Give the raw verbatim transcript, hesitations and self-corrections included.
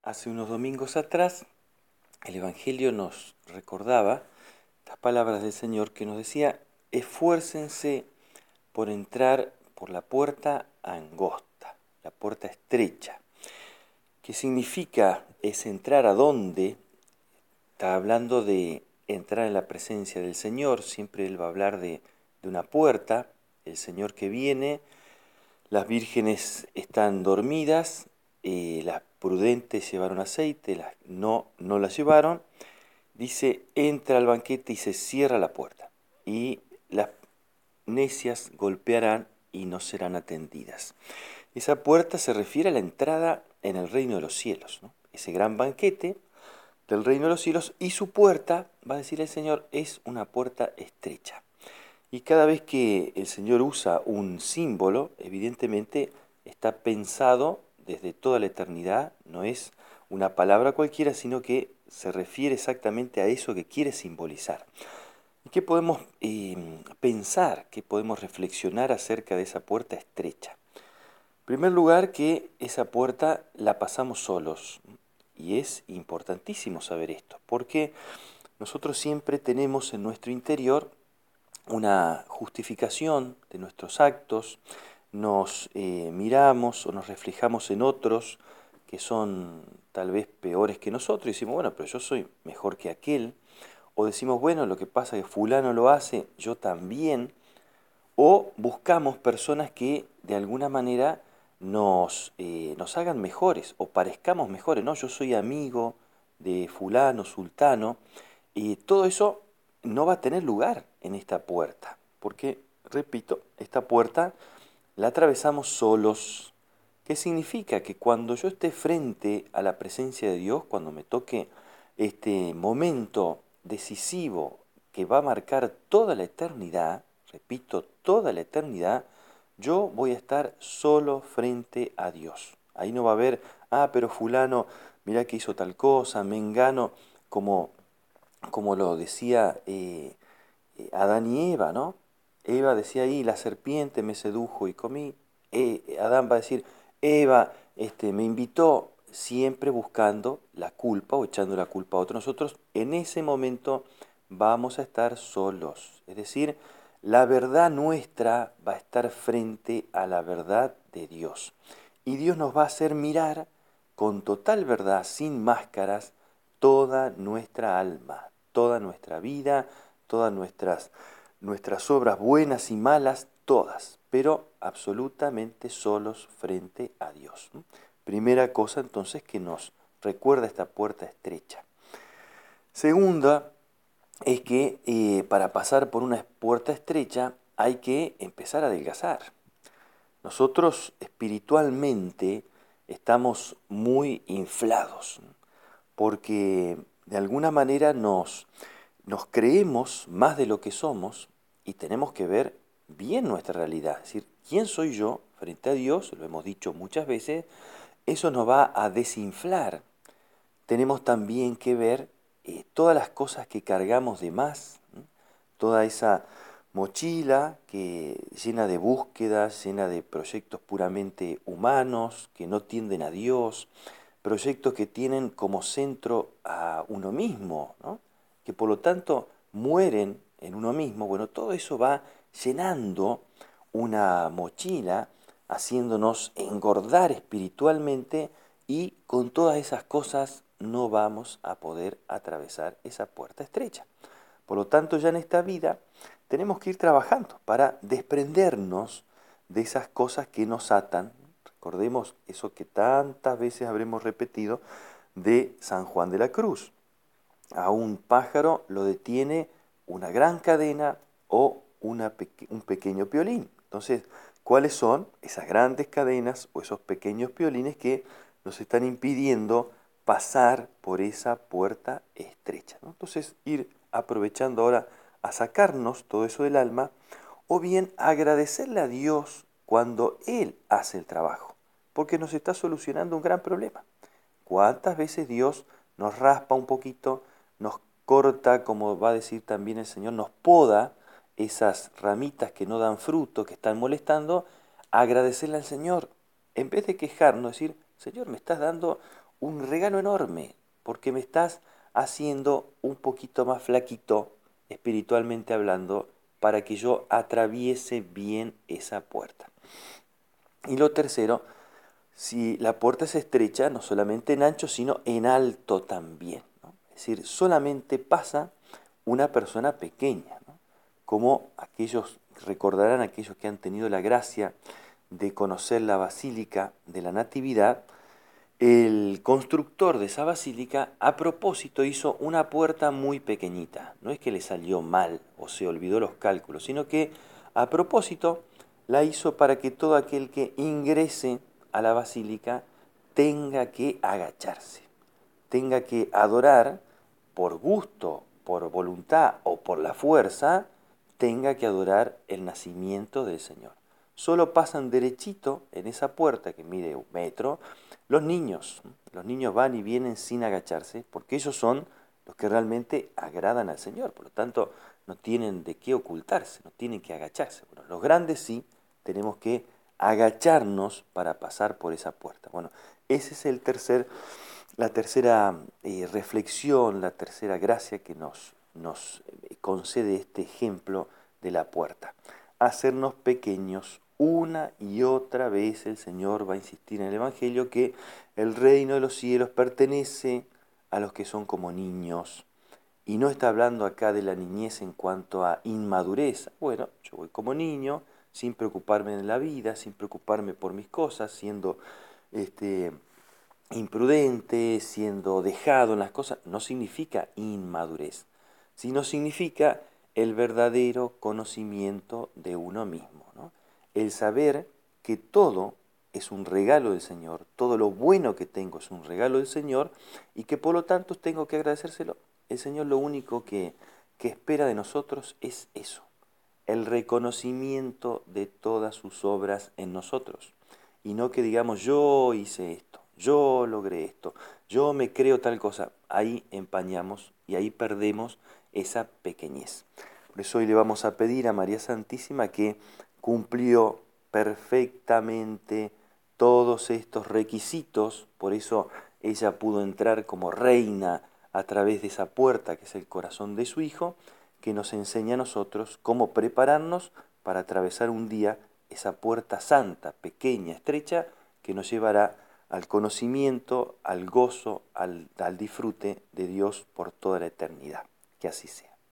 Hace unos domingos atrás, el Evangelio nos recordaba estas palabras del Señor que nos decía: esfuércense por entrar por la puerta angosta, la puerta estrecha. ¿Qué significa es entrar a dónde? Está hablando de entrar en la presencia del Señor. Siempre Él va a hablar de, de una puerta, el Señor que viene. Las vírgenes están dormidas, eh, las prudentes llevaron aceite, las no, no las llevaron. Dice, entra al banquete y se cierra la puerta. Y las necias golpearán y no serán atendidas. Esa puerta se refiere a la entrada en el reino de los cielos, ¿no? Ese gran banquete del reino de los cielos, y su puerta, va a decir el Señor, es una puerta estrecha. Y cada vez que el Señor usa un símbolo, evidentemente está pensado desde toda la eternidad, no es una palabra cualquiera, sino que se refiere exactamente a eso que quiere simbolizar. ¿Y qué podemos eh, pensar, qué podemos reflexionar acerca de esa puerta estrecha? En primer lugar, que esa puerta la pasamos solos, y es importantísimo saber esto, porque nosotros siempre tenemos en nuestro interior una justificación de nuestros actos, nos eh, miramos o nos reflejamos en otros que son tal vez peores que nosotros y decimos, bueno, pero yo soy mejor que aquel, o decimos, bueno, lo que pasa es que fulano lo hace, yo también, o buscamos personas que de alguna manera nos, eh, nos hagan mejores o parezcamos mejores, ¿no? Yo soy amigo de fulano, sultano, y todo eso no va a tener lugar en esta puerta, porque, repito, esta puerta la atravesamos solos. ¿Qué significa? Que cuando yo esté frente a la presencia de Dios, cuando me toque este momento decisivo que va a marcar toda la eternidad, repito, toda la eternidad, yo voy a estar solo frente a Dios. Ahí no va a haber, ah, pero fulano, mirá que hizo tal cosa, mengano, como como lo decía eh, eh, Adán y Eva, ¿no? Eva decía ahí, la serpiente me sedujo y comí. Eh, Adán va a decir, Eva este, me invitó, siempre buscando la culpa o echando la culpa a otros. Nosotros en ese momento vamos a estar solos. Es decir, la verdad nuestra va a estar frente a la verdad de Dios. Y Dios nos va a hacer mirar con total verdad, sin máscaras, toda nuestra alma, toda nuestra vida, todas nuestras, nuestras obras buenas y malas, todas, pero absolutamente solos frente a Dios. Primera cosa entonces que nos recuerda esta puerta estrecha. Segunda es que eh, para pasar por una puerta estrecha hay que empezar a adelgazar. Nosotros espiritualmente estamos muy inflados, porque de alguna manera nos, nos creemos más de lo que somos y tenemos que ver bien nuestra realidad. Es decir, ¿quién soy yo frente a Dios? Lo hemos dicho muchas veces, eso nos va a desinflar. Tenemos también que ver eh, todas las cosas que cargamos de más, ¿sí? Toda esa mochila que llena de búsquedas, llena de proyectos puramente humanos, que no tienden a Dios, proyectos que tienen como centro a uno mismo, ¿no? Que por lo tanto mueren en uno mismo. Bueno, todo eso va llenando una mochila, haciéndonos engordar espiritualmente, y con todas esas cosas no vamos a poder atravesar esa puerta estrecha. Por lo tanto, ya en esta vida tenemos que ir trabajando para desprendernos de esas cosas que nos atan. Recordemos eso que tantas veces habremos repetido de San Juan de la Cruz. A un pájaro lo detiene una gran cadena o una peque- un pequeño piolín. Entonces, ¿cuáles son esas grandes cadenas o esos pequeños piolines que nos están impidiendo pasar por esa puerta estrecha, ¿no? Entonces, ir aprovechando ahora a sacarnos todo eso del alma, o bien agradecerle a Dios cuando Él hace el trabajo, porque nos está solucionando un gran problema. ¿Cuántas veces Dios nos raspa un poquito, nos corta, como va a decir también el Señor, nos poda esas ramitas que no dan fruto, que están molestando? Agradecerle al Señor, en vez de quejarnos, decir, Señor, me estás dando un regalo enorme, porque me estás haciendo un poquito más flaquito, espiritualmente hablando, para que yo atraviese bien esa puerta. Y lo tercero, si la puerta es estrecha, no solamente en ancho, sino en alto también, ¿no? Es decir, solamente pasa una persona pequeña, ¿no? Como aquellos, recordarán aquellos que han tenido la gracia de conocer la Basílica de la Natividad, el constructor de esa basílica a propósito hizo una puerta muy pequeñita. No es que le salió mal o se olvidó los cálculos, sino que a propósito la hizo para que todo aquel que ingrese a la basílica tenga que agacharse, tenga que adorar por gusto, por voluntad o por la fuerza, tenga que adorar el nacimiento del Señor. Solo pasan derechito en esa puerta que mide un metro los niños. Los niños van y vienen sin agacharse porque ellos son los que realmente agradan al Señor. Por lo tanto, no tienen de qué ocultarse, no tienen que agacharse. Bueno, los grandes sí tenemos que agacharnos para pasar por esa puerta. Bueno, ese es el tercer, la tercera eh, reflexión, la tercera gracia que nos, nos concede este ejemplo de la puerta. Hacernos pequeños. Una y otra vez el Señor va a insistir en el Evangelio que el reino de los cielos pertenece a los que son como niños. Y no está hablando acá de la niñez en cuanto a inmadurez. Bueno, yo voy como niño, sin preocuparme de la vida, sin preocuparme por mis cosas, siendo este, imprudente, siendo dejado en las cosas. No significa inmadurez, sino significa el verdadero conocimiento de uno mismo, ¿no? El saber que todo es un regalo del Señor, todo lo bueno que tengo es un regalo del Señor y que por lo tanto tengo que agradecérselo. El Señor lo único que, que espera de nosotros es eso, el reconocimiento de todas sus obras en nosotros. Y no que digamos, yo hice esto, yo logré esto, yo me creo tal cosa. Ahí empañamos y ahí perdemos esa pequeñez. Por eso hoy le vamos a pedir a María Santísima que cumplió perfectamente todos estos requisitos, por eso ella pudo entrar como reina a través de esa puerta que es el corazón de su Hijo, que nos enseña a nosotros cómo prepararnos para atravesar un día esa puerta santa, pequeña, estrecha, que nos llevará al conocimiento, al gozo, al, al disfrute de Dios por toda la eternidad. Que así sea.